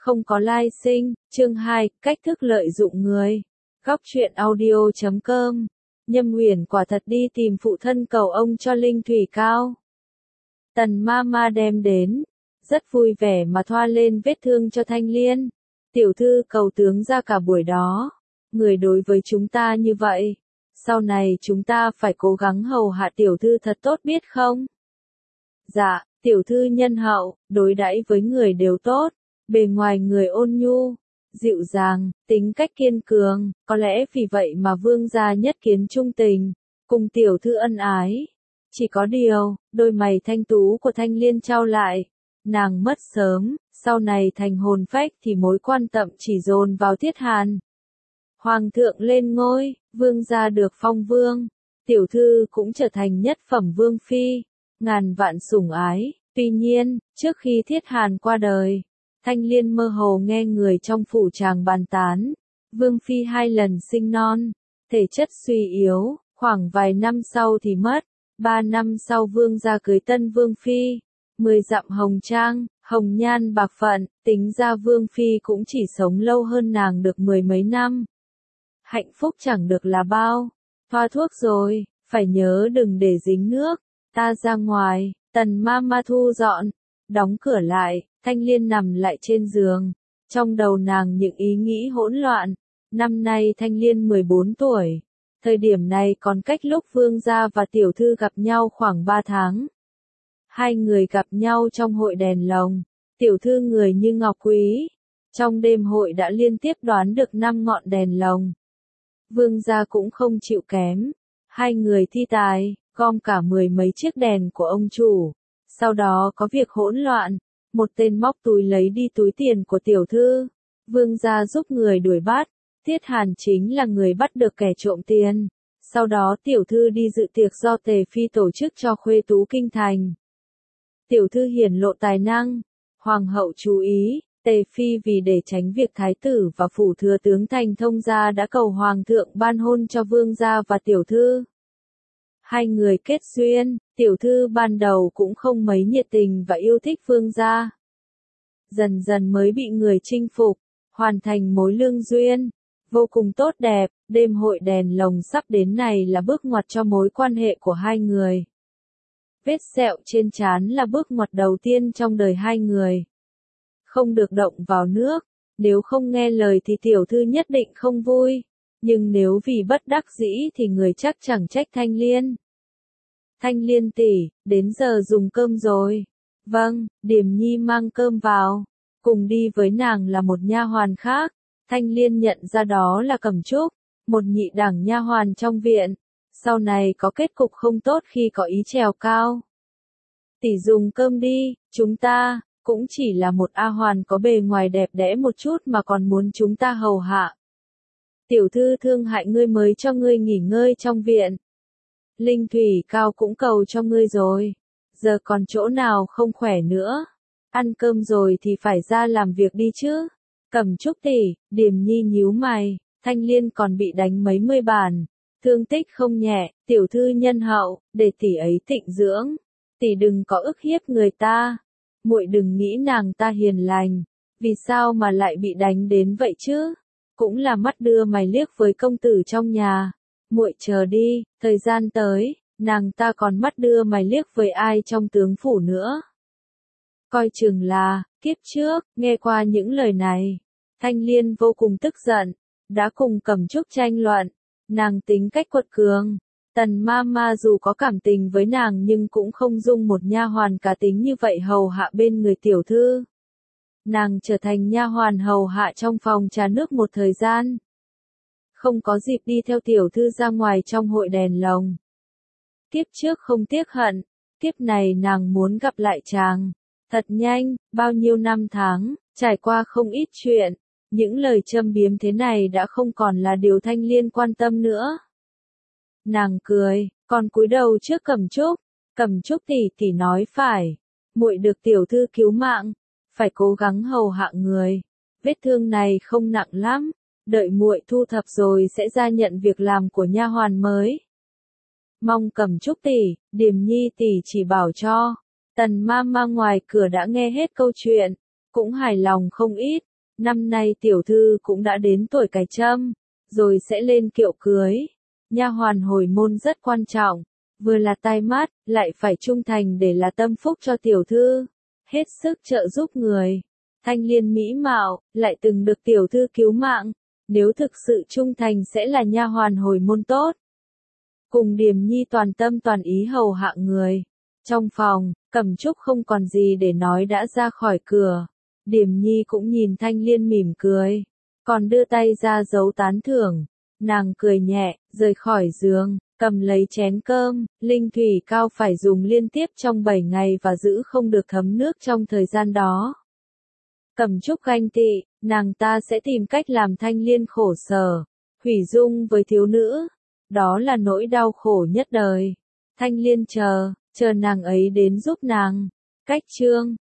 Không có lai sinh, chương 2, cách thức lợi dụng người. Góc truyện audio.com. Nhâm Uyển quả thật đi tìm phụ thân cầu ông cho linh thủy cao. Tần Mama đem đến, rất vui vẻ mà thoa lên vết thương cho Thanh Liên. Tiểu thư cầu tướng ra cả buổi đó. Người đối với chúng ta như vậy, sau này chúng ta phải cố gắng hầu hạ tiểu thư thật tốt biết không? Dạ, tiểu thư nhân hậu, đối đãi với người đều tốt, bề ngoài người ôn nhu, dịu dàng, tính cách kiên cường, có lẽ vì vậy mà vương gia nhất kiến trung tình, cùng tiểu thư ân ái. Chỉ có điều, đôi mày thanh tú của Thanh Liên trao lại, nàng mất sớm, sau này thành hồn phách thì mối quan tâm chỉ dồn vào Thiết Hàn. Hoàng thượng lên ngôi, vương gia được phong vương, tiểu thư cũng trở thành nhất phẩm vương phi, ngàn vạn sủng ái. Tuy nhiên, trước khi Thiết Hàn qua đời, Thanh Liên mơ hồ nghe người trong phủ chàng bàn tán, vương phi 2 lần sinh non, thể chất suy yếu, khoảng vài năm sau thì mất, 3 năm sau vương gia cưới tân vương phi, 10 dặm hồng trang, hồng nhan bạc phận, tính ra vương phi cũng chỉ sống lâu hơn nàng được 10 mấy năm. Hạnh phúc chẳng được là bao. Thoa thuốc rồi, phải nhớ đừng để dính nước. Ta ra ngoài, Tần Mama thu dọn, đóng cửa lại, Thanh Liên nằm lại trên giường. Trong đầu nàng những ý nghĩ hỗn loạn. Năm nay Thanh Liên 14 tuổi. Thời điểm này còn cách lúc vương gia và tiểu thư gặp nhau khoảng 3 tháng. Hai người gặp nhau trong hội đèn lồng. Tiểu thư người như ngọc quý. Trong đêm hội đã liên tiếp đoán được 5 ngọn đèn lồng. Vương gia cũng không chịu kém. Hai người thi tài, gom cả 10 mấy chiếc đèn của ông chủ. Sau đó có việc hỗn loạn. Một tên móc túi lấy đi túi tiền của tiểu thư. Vương gia giúp người đuổi bắt. Thiết Hàn chính là người bắt được kẻ trộm tiền. Sau đó tiểu thư đi dự tiệc do Tề Phi tổ chức cho khuê tú kinh thành. Tiểu thư hiển lộ tài năng. Hoàng hậu chú ý. Tề Phi vì để tránh việc thái tử và phủ thừa tướng thành thông gia đã cầu hoàng thượng ban hôn cho vương gia và tiểu thư. Hai người kết duyên, tiểu thư ban đầu cũng không mấy nhiệt tình và yêu thích vương gia. Dần dần mới bị người chinh phục, hoàn thành mối lương duyên, vô cùng tốt đẹp. Đêm hội đèn lồng sắp đến này là bước ngoặt cho mối quan hệ của hai người. Vết sẹo trên trán là bước ngoặt đầu tiên trong đời hai người. Không được động vào nước, nếu không nghe lời thì tiểu thư nhất định không vui, nhưng nếu vì bất đắc dĩ thì người chắc chẳng trách Thanh Liên. Thanh Liên tỷ, đến giờ dùng cơm rồi. Vâng, Điềm Nhi mang cơm vào, cùng đi với nàng là một nha hoàn khác. Thanh Liên nhận ra đó là Cẩm Trúc, một nhị đẳng nha hoàn trong viện, sau này có kết cục không tốt khi có ý trèo cao. Tỷ dùng cơm đi, chúng ta cũng chỉ là một A hoàn có bề ngoài đẹp đẽ một chút mà còn muốn chúng ta hầu hạ. Tiểu thư thương hại ngươi mới cho ngươi nghỉ ngơi trong viện. Linh thủy cao cũng cầu cho ngươi rồi. Giờ còn chỗ nào không khỏe nữa. Ăn cơm rồi thì phải ra làm việc đi chứ. Cẩm Trúc tỷ, Điềm Nhi nhíu mày, Thanh Liên còn bị đánh mấy mươi bàn. Thương tích không nhẹ, tiểu thư nhân hậu, để tỷ ấy tịnh dưỡng. Tỷ đừng có ức hiếp người ta. Muội đừng nghĩ nàng ta hiền lành, vì sao mà lại bị đánh đến vậy chứ? Cũng là mắt đưa mày liếc với công tử trong nhà. Muội chờ đi, thời gian tới, nàng ta còn mắt đưa mày liếc với ai trong tướng phủ nữa. Coi chừng là, kiếp trước, nghe qua những lời này, Thanh Liên vô cùng tức giận, đã cùng Cẩm Trúc tranh luận, nàng tính cách quật cường. Tần Mama dù có cảm tình với nàng nhưng cũng không dung một nha hoàn cá tính như vậy hầu hạ bên người tiểu thư. Nàng trở thành nha hoàn hầu hạ trong phòng trà nước một thời gian. Không có dịp đi theo tiểu thư ra ngoài trong hội đèn lồng. Kiếp trước không tiếc hận, kiếp này nàng muốn gặp lại chàng. Thật nhanh, bao nhiêu năm tháng, trải qua không ít chuyện. Những lời châm biếm thế này đã không còn là điều Thanh Liên quan tâm nữa. Nàng cười, còn cúi đầu trước Cẩm Trúc. Cẩm Trúc tỷ nói phải, muội được tiểu thư cứu mạng, phải cố gắng hầu hạ người. Vết thương này không nặng lắm, đợi muội thu thập rồi sẽ ra nhận việc làm của nha hoàn mới. Mong Cẩm Trúc tỷ, Điềm Nhi tỷ chỉ bảo cho. Tần Mama ngoài cửa đã nghe hết câu chuyện, cũng hài lòng không ít. Năm nay tiểu thư cũng đã đến tuổi cài trâm, rồi sẽ lên kiệu cưới. Nha hoàn hồi môn rất quan trọng, vừa là tai mắt, lại phải trung thành để là tâm phúc cho tiểu thư, hết sức trợ giúp người. Thanh Liên mỹ mạo, lại từng được tiểu thư cứu mạng, nếu thực sự trung thành sẽ là nha hoàn hồi môn tốt. Cùng Điềm Nhi toàn tâm toàn ý hầu hạ người. Trong phòng, Cẩm Trúc không còn gì để nói đã ra khỏi cửa. Điềm Nhi cũng nhìn Thanh Liên mỉm cười, còn đưa tay ra dấu tán thưởng. Nàng cười nhẹ, rời khỏi giường, cầm lấy chén cơm, linh thủy cao phải dùng liên tiếp trong 7 ngày và giữ không được thấm nước trong thời gian đó. Cẩm Trúc ganh tị, nàng ta sẽ tìm cách làm Thanh Liên khổ sở, hủy dung với thiếu nữ. Đó là nỗi đau khổ nhất đời. Thanh Liên chờ nàng ấy đến giúp nàng. Cách chương